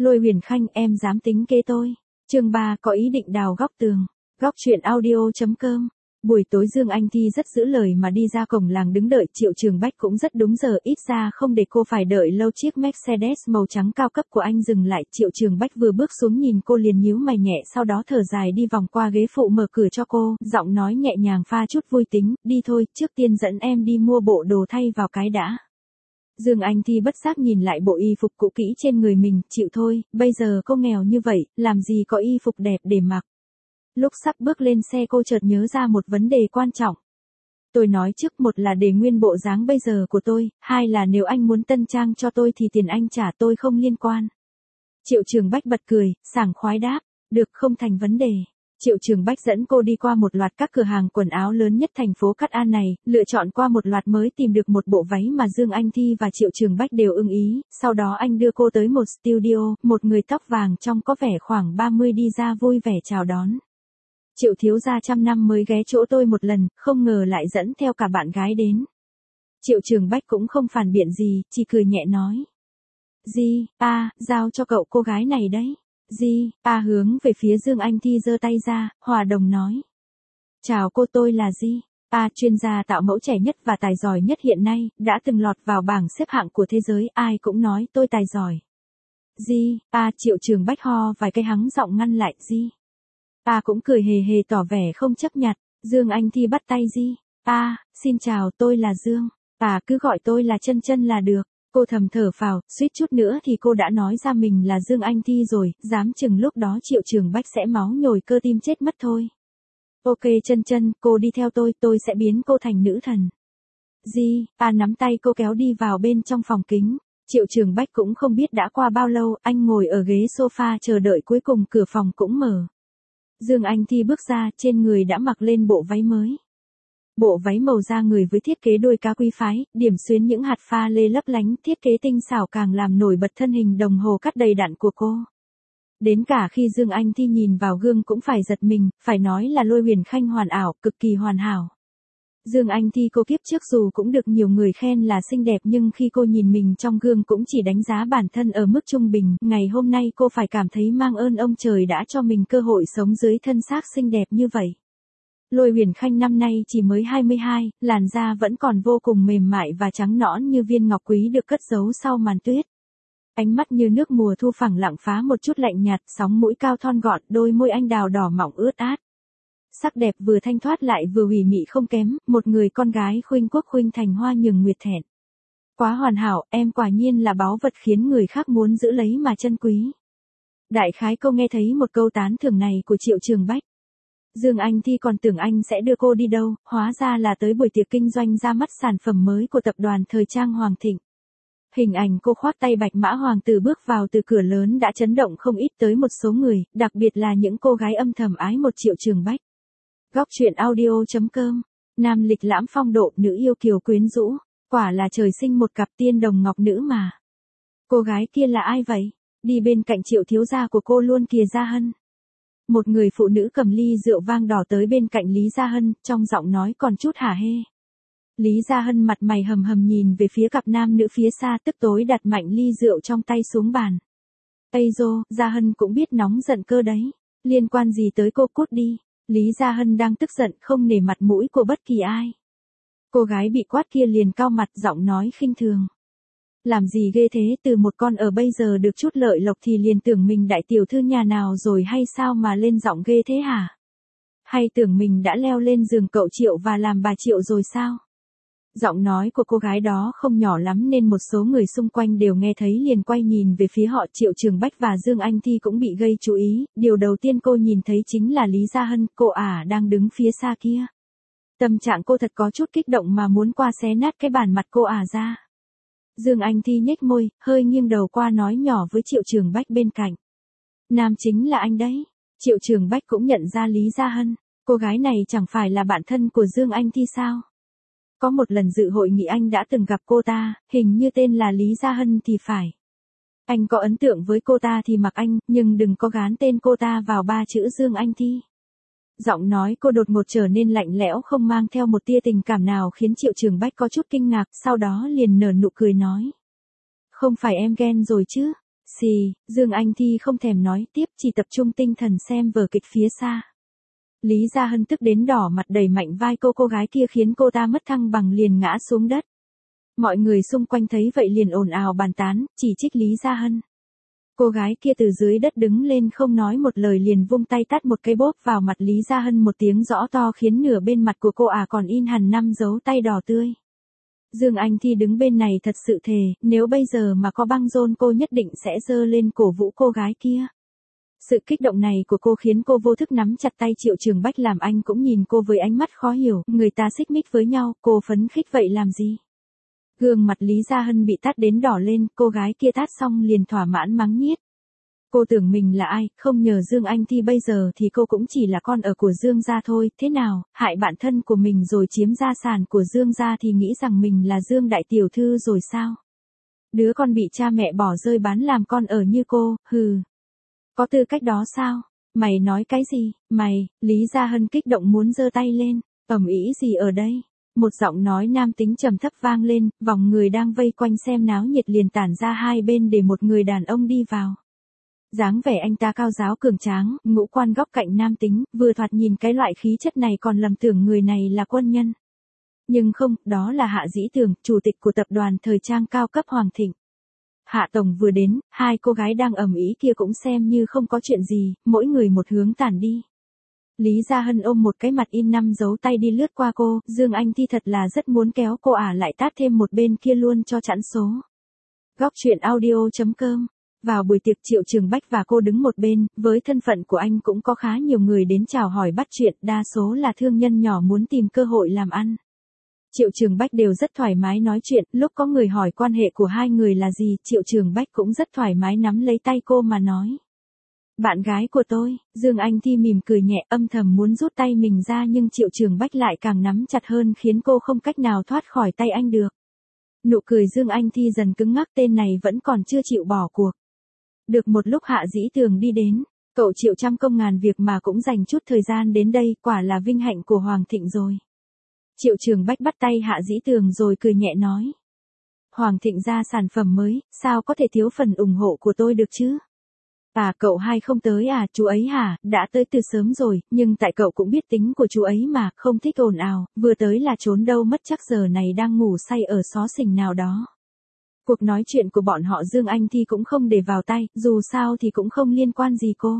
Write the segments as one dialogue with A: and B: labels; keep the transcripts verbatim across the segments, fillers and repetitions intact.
A: Lôi Huyền Khanh, em dám tính kế tôi. Chương ba, có ý định đào góc tường. Góc truyện audio chấm com. Buổi tối Dương Anh Thi rất giữ lời mà đi ra cổng làng đứng đợi, Triệu Trường Bách cũng rất đúng giờ, ít ra không để cô phải đợi lâu. Chiếc Mercedes màu trắng cao cấp của anh dừng lại, Triệu Trường Bách vừa bước xuống nhìn cô liền nhíu mày nhẹ, sau đó thở dài đi vòng qua ghế phụ mở cửa cho cô, giọng nói nhẹ nhàng pha chút vui tính, đi thôi, trước tiên dẫn em đi mua bộ đồ thay vào cái đã. Dương Anh Thi bất giác nhìn lại bộ y phục cũ kỹ trên người mình, chịu thôi, bây giờ cô nghèo như vậy, làm gì có y phục đẹp để mặc. Lúc sắp bước lên xe cô chợt nhớ ra một vấn đề quan trọng. Tôi nói trước, một là để nguyên bộ dáng bây giờ của tôi, hai là nếu anh muốn tân trang cho tôi thì tiền anh trả, tôi không liên quan. Triệu Trường Bách bật cười, sảng khoái đáp, được, không thành vấn đề. Triệu Trường Bách dẫn cô đi qua một loạt các cửa hàng quần áo lớn nhất thành phố Cát An này, lựa chọn qua một loạt mới tìm được một bộ váy mà Dương Anh Thi và Triệu Trường Bách đều ưng ý, sau đó anh đưa cô tới một studio, một người tóc vàng trong có vẻ khoảng ba mươi đi ra vui vẻ chào đón. Triệu thiếu gia trăm năm mới ghé chỗ tôi một lần, không ngờ lại dẫn theo cả bạn gái đến. Triệu Trường Bách cũng không phản biện gì, chỉ cười nhẹ nói. Di, a, giao cho cậu cô gái này đấy. Di, a hướng về phía Dương Anh Thi giơ tay ra, hòa đồng nói. Chào cô, tôi là Di. A, chuyên gia tạo mẫu trẻ nhất và tài giỏi nhất hiện nay, đã từng lọt vào bảng xếp hạng của thế giới, ai cũng nói tôi tài giỏi. Di, a, Triệu Trường Bách ho vài cái hắng giọng ngăn lại. Di. A cũng cười hề hề tỏ vẻ không chấp nhặt. Dương Anh Thi bắt tay Di. A, xin chào, tôi là Dương. À, cứ gọi tôi là Chân Chân là được. Cô thầm thở phào, suýt chút nữa thì cô đã nói ra mình là Dương Anh Thi rồi, dám chừng lúc đó Triệu Trường Bách sẽ máu nhồi cơ tim chết mất thôi. Ok Chân Chân, cô đi theo tôi, tôi sẽ biến cô thành nữ thần. Di, A nắm tay cô kéo đi vào bên trong phòng kính. Triệu Trường Bách cũng không biết đã qua bao lâu, anh ngồi ở ghế sofa chờ đợi, cuối cùng cửa phòng cũng mở. Dương Anh Thi bước ra, trên người đã mặc lên bộ váy mới. Bộ váy màu da người với thiết kế đôi cá quý phái, điểm xuyến những hạt pha lê lấp lánh, thiết kế tinh xảo càng làm nổi bật thân hình đồng hồ cắt đầy đặn của cô. Đến cả khi Dương Anh Thi nhìn vào gương cũng phải giật mình, phải nói là Lôi Huyền Khanh hoàn ảo, cực kỳ hoàn hảo. Dương Anh Thi cô kiếp trước dù cũng được nhiều người khen là xinh đẹp nhưng khi cô nhìn mình trong gương cũng chỉ đánh giá bản thân ở mức trung bình, ngày hôm nay cô phải cảm thấy mang ơn ông trời đã cho mình cơ hội sống dưới thân xác xinh đẹp như vậy. Lôi Huyền Khanh năm nay chỉ mới hai mươi hai, làn da vẫn còn vô cùng mềm mại và trắng nõn như viên ngọc quý được cất giấu sau màn tuyết. Ánh mắt như nước mùa thu phẳng lặng phá một chút lạnh nhạt, sóng mũi cao thon gọn, đôi môi anh đào đỏ mọng ướt át. Sắc đẹp vừa thanh thoát lại vừa hủy mị không kém, một người con gái khuynh quốc khuynh thành hoa nhường nguyệt thẹn. Quá hoàn hảo, em quả nhiên là báu vật khiến người khác muốn giữ lấy mà trân quý. Đại khái cô nghe thấy một câu tán thưởng này của Triệu Trường Bách. Dương Anh Thi còn tưởng anh sẽ đưa cô đi đâu, hóa ra là tới buổi tiệc kinh doanh ra mắt sản phẩm mới của tập đoàn thời trang Hoàng Thịnh. Hình ảnh cô khoác tay bạch mã hoàng tử bước vào từ cửa lớn đã chấn động không ít tới một số người, đặc biệt là những cô gái âm thầm ái một Triệu Trường Bách. Góc truyện audio chấm com. Nam lịch lãm phong độ, nữ yêu kiều quyến rũ, quả là trời sinh một cặp tiên đồng ngọc nữ mà. Cô gái kia là ai vậy? Đi bên cạnh Triệu thiếu gia của cô luôn kìa Gia Hân. Một người phụ nữ cầm ly rượu vang đỏ tới bên cạnh Lý Gia Hân, trong giọng nói còn chút hả hê. Lý Gia Hân mặt mày hầm hầm nhìn về phía cặp nam nữ phía xa, tức tối đặt mạnh ly rượu trong tay xuống bàn. Ây dô, Gia Hân cũng biết nóng giận cơ đấy. Liên quan gì tới cô, cút đi. Lý Gia Hân đang tức giận không nể mặt mũi của bất kỳ ai. Cô gái bị quát kia liền cau mặt, giọng nói khinh thường. Làm gì ghê thế, từ một con ở bây giờ được chút lợi lộc thì liền tưởng mình đại tiểu thư nhà nào rồi hay sao mà lên giọng ghê thế hả? Hay tưởng mình đã leo lên giường cậu Triệu và làm bà Triệu rồi sao? Giọng nói của cô gái đó không nhỏ lắm nên một số người xung quanh đều nghe thấy liền quay nhìn về phía họ. Triệu Trường Bách và Dương Anh Thi cũng bị gây chú ý, điều đầu tiên cô nhìn thấy chính là Lý Gia Hân, cô ả đang đứng phía xa kia. Tâm trạng cô thật có chút kích động mà muốn qua xé nát cái bàn mặt cô ả ra. Dương Anh Thi nhếch môi, hơi nghiêng đầu qua nói nhỏ với Triệu Trường Bách bên cạnh. Nam chính là anh đấy. Triệu Trường Bách cũng nhận ra Lý Gia Hân, cô gái này chẳng phải là bạn thân của Dương Anh Thi sao? Có một lần dự hội nghị anh đã từng gặp cô ta, hình như tên là Lý Gia Hân thì phải. Anh có ấn tượng với cô ta thì mặc anh, nhưng đừng có gán tên cô ta vào ba chữ Dương Anh Thi. Giọng nói cô đột ngột trở nên lạnh lẽo không mang theo một tia tình cảm nào khiến Triệu Trường Bách có chút kinh ngạc, sau đó liền nở nụ cười nói. Không phải em ghen rồi chứ, Xì, Dương Anh Thi không thèm nói tiếp, chỉ tập trung tinh thần xem vở kịch phía xa. Lý Gia Hân tức đến đỏ mặt, đẩy mạnh vai cô cô gái kia khiến cô ta mất thăng bằng liền ngã xuống đất. Mọi người xung quanh thấy vậy liền ồn ào bàn tán, chỉ trích Lý Gia Hân. Cô gái kia từ dưới đất đứng lên không nói một lời liền vung tay tát một cái bóp vào mặt Lý Gia Hân một tiếng rõ to khiến nửa bên mặt của cô à còn in hẳn năm dấu tay đỏ tươi. Dương Anh Thi đứng bên này thật sự thề, nếu bây giờ mà có băng rôn cô nhất định sẽ giơ lên cổ vũ cô gái kia. Sự kích động này của cô khiến cô vô thức nắm chặt tay Triệu Trường Bách, làm anh cũng nhìn cô với ánh mắt khó hiểu, người ta xích mích với nhau, cô phấn khích vậy làm gì? Gương mặt Lý Gia Hân bị tát đến đỏ lên, cô gái kia tát xong liền thỏa mãn mắng nhiếc. Cô tưởng mình là ai, không nhờ Dương Anh Thi bây giờ thì cô cũng chỉ là con ở của Dương gia thôi, thế nào, hại bạn thân của mình rồi chiếm gia sản của Dương gia thì nghĩ rằng mình là Dương đại tiểu thư rồi sao? Đứa con bị cha mẹ bỏ rơi bán làm con ở như cô, hừ. Có tư cách đó sao? Mày nói cái gì? Mày, Lý Gia Hân kích động muốn giơ tay lên, ầm ĩ gì ở đây? Một giọng nói nam tính trầm thấp vang lên, vòng người đang vây quanh xem náo nhiệt liền tản ra hai bên để một người đàn ông đi vào. Dáng vẻ anh ta cao ráo cường tráng, ngũ quan góc cạnh nam tính, vừa thoạt nhìn cái loại khí chất này còn lầm tưởng người này là quân nhân. Nhưng không, đó là Hạ Dĩ Tường, chủ tịch của tập đoàn thời trang cao cấp Hoàng Thịnh. Hạ Tổng vừa đến, hai cô gái đang ầm ĩ kia cũng xem như không có chuyện gì, mỗi người một hướng tản đi. Lý Gia Hân ôm một cái mặt in năm dấu tay đi lướt qua cô, Dương Anh Thi thật là rất muốn kéo cô ả lại tát thêm một bên kia luôn cho chẵn số. Góc truyện audio chấm com. Vào buổi tiệc Triệu Trường Bách và cô đứng một bên, với thân phận của anh cũng có khá nhiều người đến chào hỏi bắt chuyện, đa số là thương nhân nhỏ muốn tìm cơ hội làm ăn. Triệu Trường Bách đều rất thoải mái nói chuyện, lúc có người hỏi quan hệ của hai người là gì, Triệu Trường Bách cũng rất thoải mái nắm lấy tay cô mà nói. Bạn gái của tôi, Dương Anh Thi mỉm cười nhẹ, âm thầm muốn rút tay mình ra nhưng Triệu Trường Bách lại càng nắm chặt hơn khiến cô không cách nào thoát khỏi tay anh được. Nụ cười Dương Anh Thi dần cứng ngắc, tên này vẫn còn chưa chịu bỏ cuộc. Được một lúc Hạ Dĩ Tường đi đến, cậu Triệu trăm công ngàn việc mà cũng dành chút thời gian đến đây, quả là vinh hạnh của Hoàng Thịnh rồi. Triệu Trường Bách bắt tay Hạ Dĩ Tường rồi cười nhẹ nói. Hoàng Thịnh ra sản phẩm mới, sao có thể thiếu phần ủng hộ của tôi được chứ? À cậu hai không tới à, chú ấy hả, đã tới từ sớm rồi, nhưng tại cậu cũng biết tính của chú ấy mà, không thích ồn ào, vừa tới là trốn đâu mất, chắc giờ này đang ngủ say ở xó xỉnh nào đó. Cuộc nói chuyện của bọn họ Dương Anh Thi cũng không để vào tay, dù sao thì cũng không liên quan gì cô.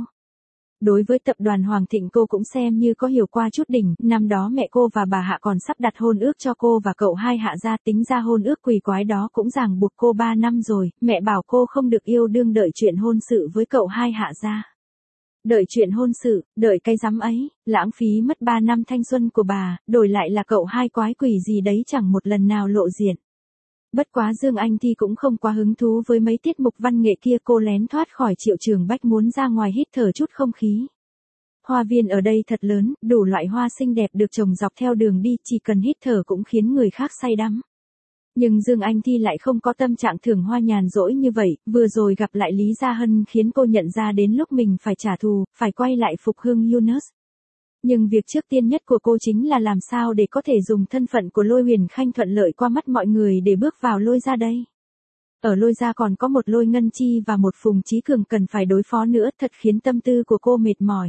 A: Đối với tập đoàn Hoàng Thịnh cô cũng xem như có hiểu qua chút đỉnh, năm đó mẹ cô và bà Hạ còn sắp đặt hôn ước cho cô và cậu hai Hạ gia, tính ra hôn ước quỷ quái đó cũng ràng buộc cô ba năm rồi, mẹ bảo cô không được yêu đương đợi chuyện hôn sự với cậu hai Hạ gia. Đợi chuyện hôn sự, đợi cái rắm ấy, lãng phí mất ba năm thanh xuân của bà, đổi lại là cậu hai quái quỷ gì đấy chẳng một lần nào lộ diện. Bất quá Dương Anh Thi cũng không quá hứng thú với mấy tiết mục văn nghệ kia, cô lén thoát khỏi Triệu Trường Bách muốn ra ngoài hít thở chút không khí. Hoa viên ở đây thật lớn, đủ loại hoa xinh đẹp được trồng dọc theo đường đi, chỉ cần hít thở cũng khiến người khác say đắm. Nhưng Dương Anh Thi lại không có tâm trạng thưởng hoa nhàn rỗi như vậy, vừa rồi gặp lại Lý Gia Hân khiến cô nhận ra đến lúc mình phải trả thù, phải quay lại phục hưng Yunus. Nhưng việc trước tiên nhất của cô chính là làm sao để có thể dùng thân phận của Lôi Huyền Khanh thuận lợi qua mắt mọi người để bước vào Lôi gia đây. Ở Lôi gia còn có một Lôi Ngân Chi và một Phùng Chí Cường cần phải đối phó nữa, thật khiến tâm tư của cô mệt mỏi.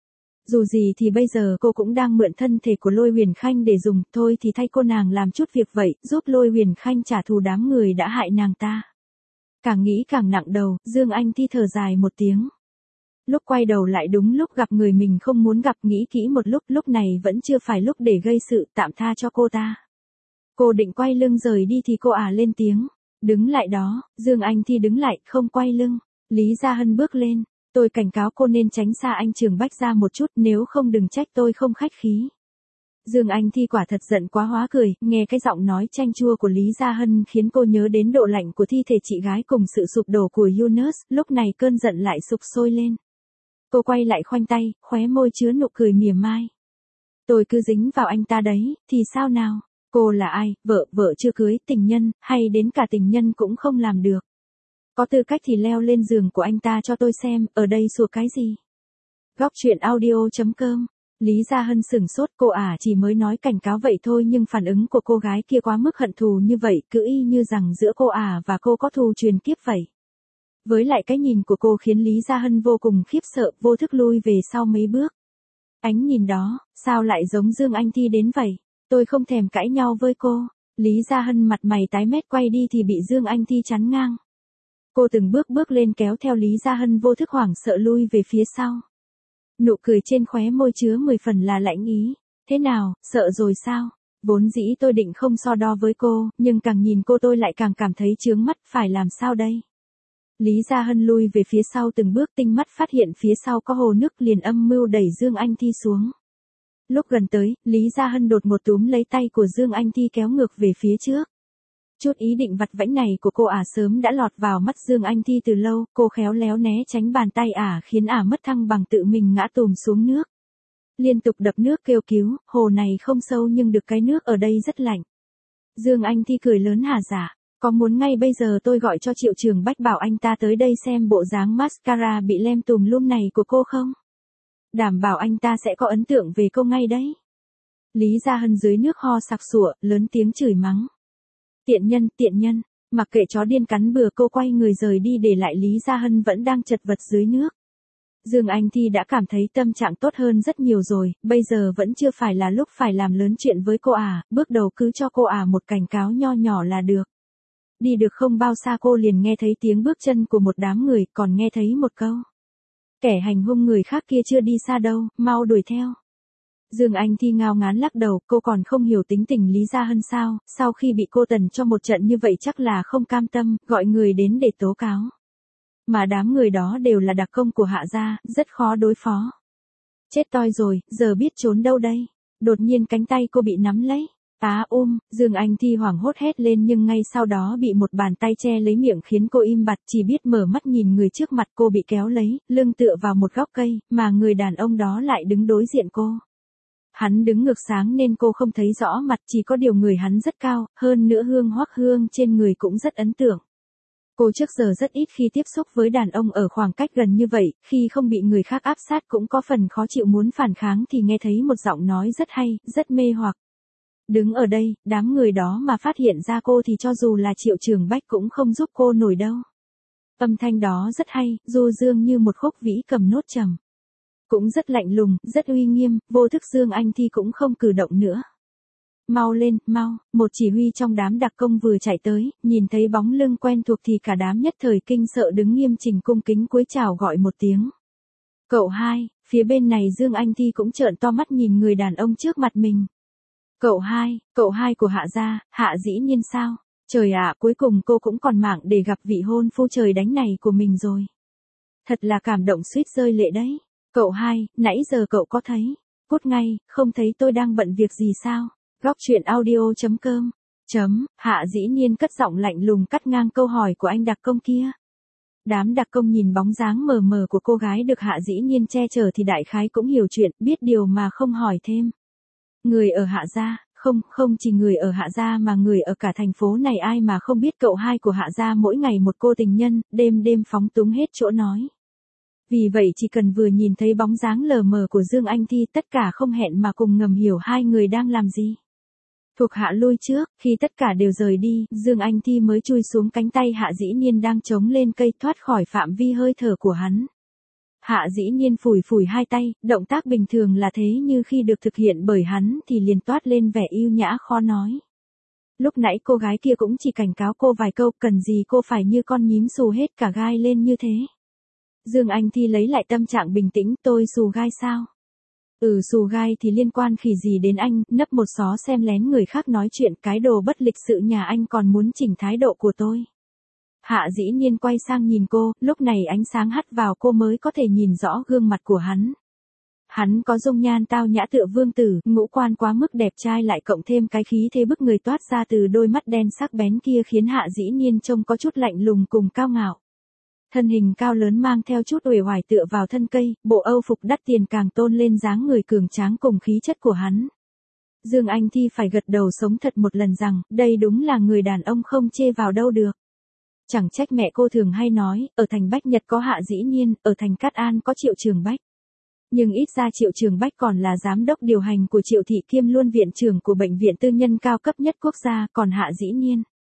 A: Dù gì thì bây giờ cô cũng đang mượn thân thể của Lôi Huyền Khanh để dùng, thôi thì thay cô nàng làm chút việc vậy, giúp Lôi Huyền Khanh trả thù đám người đã hại nàng ta. Càng nghĩ càng nặng đầu, Dương Anh Thi thở dài một tiếng. Lúc quay đầu lại đúng lúc gặp người mình không muốn gặp, nghĩ kỹ một lúc, lúc này vẫn chưa phải lúc để gây sự, tạm tha cho cô ta. Cô định quay lưng rời đi thì cô à lên tiếng. Đứng lại đó, Dương Anh Thi đứng lại, không quay lưng. Lý Gia Hân bước lên. Tôi cảnh cáo cô nên tránh xa anh Trường Bách ra một chút, nếu không đừng trách tôi không khách khí. Dương Anh Thi quả thật giận quá hóa cười, nghe cái giọng nói chanh chua của Lý Gia Hân khiến cô nhớ đến độ lạnh của thi thể chị gái cùng sự sụp đổ của Yunus, lúc này cơn giận lại sục sôi lên. Cô quay lại khoanh tay, khóe môi chứa nụ cười mỉa mai. Tôi cứ dính vào anh ta đấy, thì sao nào? Cô là ai, vợ, vợ chưa cưới, tình nhân, hay đến cả tình nhân cũng không làm được. Có tư cách thì leo lên giường của anh ta cho tôi xem, ở đây sủa cái gì? Góc truyện audio chấm com. Lý Gia Hân sửng sốt, cô ả chỉ mới nói cảnh cáo vậy thôi nhưng phản ứng của cô gái kia quá mức hận thù như vậy, cứ y như rằng giữa cô ả và cô có thù truyền kiếp vậy. Với lại cái nhìn của cô khiến Lý Gia Hân vô cùng khiếp sợ, vô thức lui về sau mấy bước. Ánh nhìn đó, sao lại giống Dương Anh Thi đến vậy? Tôi không thèm cãi nhau với cô. Lý Gia Hân mặt mày tái mét quay đi thì bị Dương Anh Thi chắn ngang. Cô từng bước bước lên kéo theo Lý Gia Hân vô thức hoảng sợ lui về phía sau. Nụ cười trên khóe môi chứa mười phần là lãnh ý. Thế nào, sợ rồi sao? Vốn dĩ tôi định không so đo với cô, nhưng càng nhìn cô tôi lại càng cảm thấy chướng mắt, phải làm sao đây? Lý Gia Hân lui về phía sau từng bước, tinh mắt phát hiện phía sau có hồ nước, liền âm mưu đẩy Dương Anh Thi xuống. Lúc gần tới, Lý Gia Hân đột một túm lấy tay của Dương Anh Thi kéo ngược về phía trước. Chút ý định vặt vãnh này của cô ả sớm đã lọt vào mắt Dương Anh Thi từ lâu, cô khéo léo né tránh bàn tay ả khiến ả mất thăng bằng tự mình ngã tùm xuống nước. Liên tục đập nước kêu cứu, hồ này không sâu nhưng được cái nước ở đây rất lạnh. Dương Anh Thi cười lớn hả dạ, có muốn ngay bây giờ tôi gọi cho Triệu Trường Bách bảo anh ta tới đây xem bộ dáng mascara bị lem tùm lum này của cô không? Đảm bảo anh ta sẽ có ấn tượng về cô ngay đấy. Lý Gia Hân dưới nước ho sặc sụa, lớn tiếng chửi mắng. Tiện nhân, tiện nhân, mặc kệ chó điên cắn bừa, cô quay người rời đi để lại Lý Gia Hân vẫn đang chật vật dưới nước. Dương Anh Thi đã cảm thấy tâm trạng tốt hơn rất nhiều rồi, bây giờ vẫn chưa phải là lúc phải làm lớn chuyện với cô ả, bước đầu cứ cho cô ả một cảnh cáo nho nhỏ là được. Đi được không bao xa cô liền nghe thấy tiếng bước chân của một đám người, còn nghe thấy một câu. Kẻ hành hung người khác kia chưa đi xa đâu, mau đuổi theo. Dương Anh Thi ngao ngán lắc đầu, cô còn không hiểu tính tình Lý Gia Hân sao, sau khi bị cô tần cho một trận như vậy chắc là không cam tâm, gọi người đến để tố cáo. Mà đám người đó đều là đặc công của Hạ gia, rất khó đối phó. Chết toi rồi, giờ biết trốn đâu đây? Đột nhiên cánh tay cô bị nắm lấy. Á ôm, Dương Anh Thi hoảng hốt hét lên nhưng ngay sau đó bị một bàn tay che lấy miệng khiến cô im bặt, chỉ biết mở mắt nhìn người trước mặt. Cô bị kéo lấy, lưng tựa vào một góc cây, mà người đàn ông đó lại đứng đối diện cô. Hắn đứng ngược sáng nên cô không thấy rõ mặt, chỉ có điều người hắn rất cao, hơn nữa hương hoắc hương trên người cũng rất ấn tượng. Cô trước giờ rất ít khi tiếp xúc với đàn ông ở khoảng cách gần như vậy, khi không bị người khác áp sát cũng có phần khó chịu muốn phản kháng thì nghe thấy một giọng nói rất hay, rất mê hoặc. Đứng ở đây, đám người đó mà phát hiện ra cô thì cho dù là Triệu Trường Bách cũng không giúp cô nổi đâu. Âm thanh đó rất hay, du dương như một khúc vĩ cầm nốt trầm. Cũng rất lạnh lùng, rất uy nghiêm, vô thức Dương Anh Thi cũng không cử động nữa. Mau lên, mau, một chỉ huy trong đám đặc công vừa chạy tới, nhìn thấy bóng lưng quen thuộc thì cả đám nhất thời kinh sợ đứng nghiêm chỉnh cung kính cúi chào gọi một tiếng. Cậu hai, phía bên này Dương Anh Thi cũng trợn to mắt nhìn người đàn ông trước mặt mình. Cậu hai, cậu hai của Hạ gia, Hạ dĩ nhiên sao? Trời ạ, cuối cùng cô cũng còn mạng để gặp vị hôn phu trời đánh này của mình rồi. Thật là cảm động suýt rơi lệ đấy. Cậu hai, nãy giờ cậu có thấy? Cút ngay, không thấy tôi đang bận việc gì sao? Góc truyện audio chấm com chấm, Hạ dĩ nhiên cất giọng lạnh lùng cắt ngang câu hỏi của anh đặc công kia. Đám đặc công nhìn bóng dáng mờ mờ của cô gái được Hạ dĩ nhiên che chở thì đại khái cũng hiểu chuyện, biết điều mà không hỏi thêm. Người ở Hạ gia, không, không chỉ người ở Hạ gia mà người ở cả thành phố này ai mà không biết cậu hai của Hạ gia mỗi ngày một cô tình nhân, đêm đêm phóng túng hết chỗ nói. Vì vậy chỉ cần vừa nhìn thấy bóng dáng lờ mờ của Dương Anh Thi tất cả không hẹn mà cùng ngầm hiểu hai người đang làm gì. Thuộc hạ lui trước, khi tất cả đều rời đi, Dương Anh Thi mới chui xuống cánh tay Hạ dĩ nhiên đang chống lên cây thoát khỏi phạm vi hơi thở của hắn. Hạ dĩ nhiên phủi phủi hai tay, động tác bình thường là thế như khi được thực hiện bởi hắn thì liền toát lên vẻ yêu nhã khó nói. Lúc nãy cô gái kia cũng chỉ cảnh cáo cô vài câu, cần gì cô phải như con nhím xù hết cả gai lên như thế. Dương Anh Thi lấy lại tâm trạng bình tĩnh, tôi xù gai sao? Ừ xù gai thì liên quan khỉ gì đến anh, nấp một xó xem lén người khác nói chuyện, cái đồ bất lịch sự nhà anh còn muốn chỉnh thái độ của tôi. Hạ dĩ nhiên quay sang nhìn cô, lúc này ánh sáng hắt vào cô mới có thể nhìn rõ gương mặt của hắn. Hắn có dung nhan tao nhã tựa vương tử, ngũ quan quá mức đẹp trai lại cộng thêm cái khí thế bức người toát ra từ đôi mắt đen sắc bén kia khiến Hạ dĩ nhiên trông có chút lạnh lùng cùng cao ngạo. Thân hình cao lớn mang theo chút uể oải tựa vào thân cây, bộ âu phục đắt tiền càng tôn lên dáng người cường tráng cùng khí chất của hắn. Dương Anh Thi phải gật đầu sống thật một lần rằng, đây đúng là người đàn ông không chê vào đâu được. Chẳng trách mẹ cô thường hay nói, ở thành Bách Nhật có Hạ dĩ nhiên, ở thành Cát An có Triệu Trường Bách. Nhưng ít ra Triệu Trường Bách còn là giám đốc điều hành của Triệu thị kiêm luôn viện trưởng của bệnh viện tư nhân cao cấp nhất quốc gia, còn Hạ dĩ nhiên.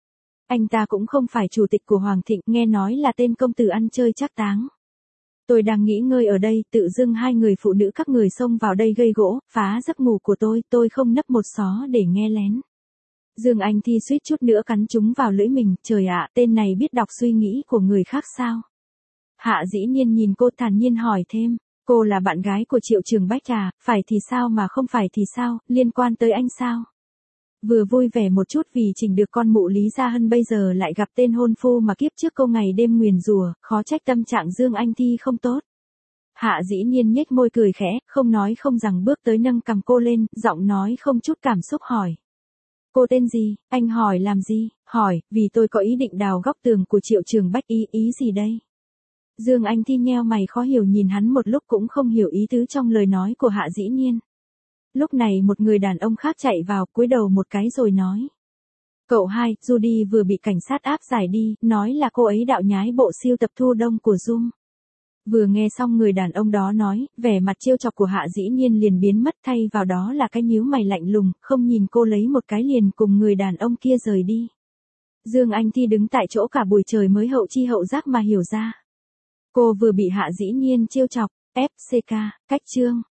A: Anh ta cũng không phải chủ tịch của Hoàng Thịnh, nghe nói là tên công tử ăn chơi trác táng. Tôi đang nghỉ ngơi ở đây, tự dưng hai người phụ nữ các người xông vào đây gây gỗ, phá giấc ngủ của tôi, tôi không nấp một xó để nghe lén. Dương Anh Thi suýt chút nữa cắn chúng vào lưỡi mình, trời ạ, tên này biết đọc suy nghĩ của người khác sao? Hạ Dĩ Nhiên nhìn cô thản nhiên hỏi thêm, cô là bạn gái của Triệu Trường Bách à, phải thì sao mà không phải thì sao, liên quan tới anh sao? Vừa vui vẻ một chút vì chỉnh được con mụ Lý Gia Hân bây giờ lại gặp tên hôn phu mà kiếp trước cô ngày đêm nguyền rủa, khó trách tâm trạng Dương Anh Thi không tốt. Hạ Dĩ Nhiên nhếch môi cười khẽ, không nói không rằng bước tới nâng cằm cô lên, giọng nói không chút cảm xúc hỏi. Cô tên gì, anh hỏi làm gì, hỏi, vì tôi có ý định đào góc tường của Triệu Trường Bách. Ý, ý gì đây? Dương Anh Thi nheo mày khó hiểu nhìn hắn một lúc cũng không hiểu ý tứ trong lời nói của Hạ Dĩ Nhiên. Lúc này một người đàn ông khác chạy vào, cúi đầu một cái rồi nói. Cậu hai, Judy vừa bị cảnh sát áp giải đi, nói là cô ấy đạo nhái bộ siêu tập thu đông của Zoom. Vừa nghe xong người đàn ông đó nói, vẻ mặt trêu chọc của Hạ Dĩ Nhiên liền biến mất, thay vào đó là cái nhíu mày lạnh lùng, không nhìn cô lấy một cái liền cùng người đàn ông kia rời đi. Dương Anh Thi đứng tại chỗ cả buổi trời mới hậu chi hậu giác mà hiểu ra. Cô vừa bị Hạ Dĩ Nhiên trêu chọc, ép xê ca, cách chương.